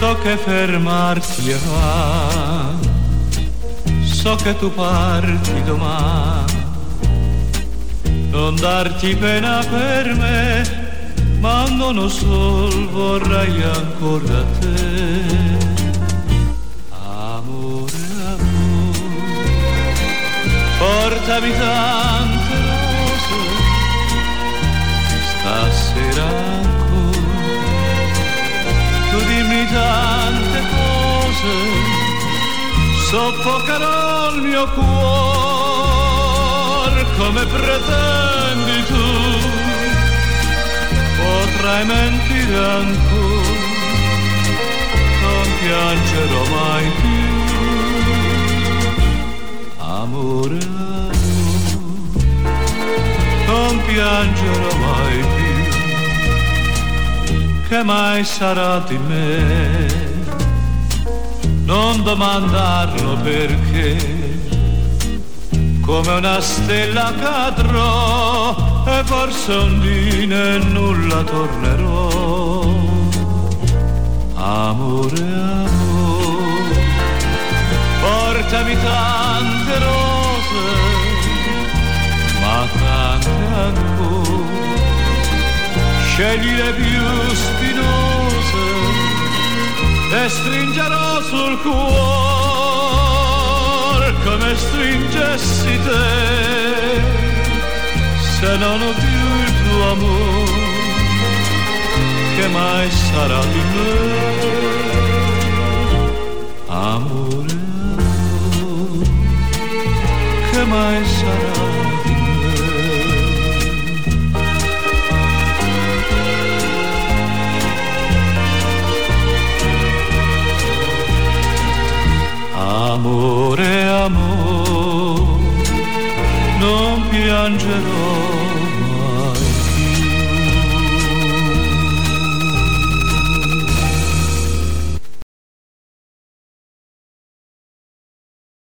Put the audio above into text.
So che fermarti è va, so che tu parti domani, non darti pena per me, ma non lo so, vorrei ancora te. Amore, amore, portami tante rose, stasera ancora, tu dimmi tante cose, soffocherò il mio cuore, come pretendi tu. Potrai mentire ancora, non piangerò mai più. Amore, amore, non piangerò mai più. Che mai sarà di me? Non domandarlo perché, come una stella cadrò e forse un dì e nulla tornerò. Amore, amore, portami tante rose, ma tante ancora, scegli le più spinose e stringerò sul cuore come stringessi te. Se non ho più il tuo amore, che mai sarà di me? Amore, amore, che mai sarà?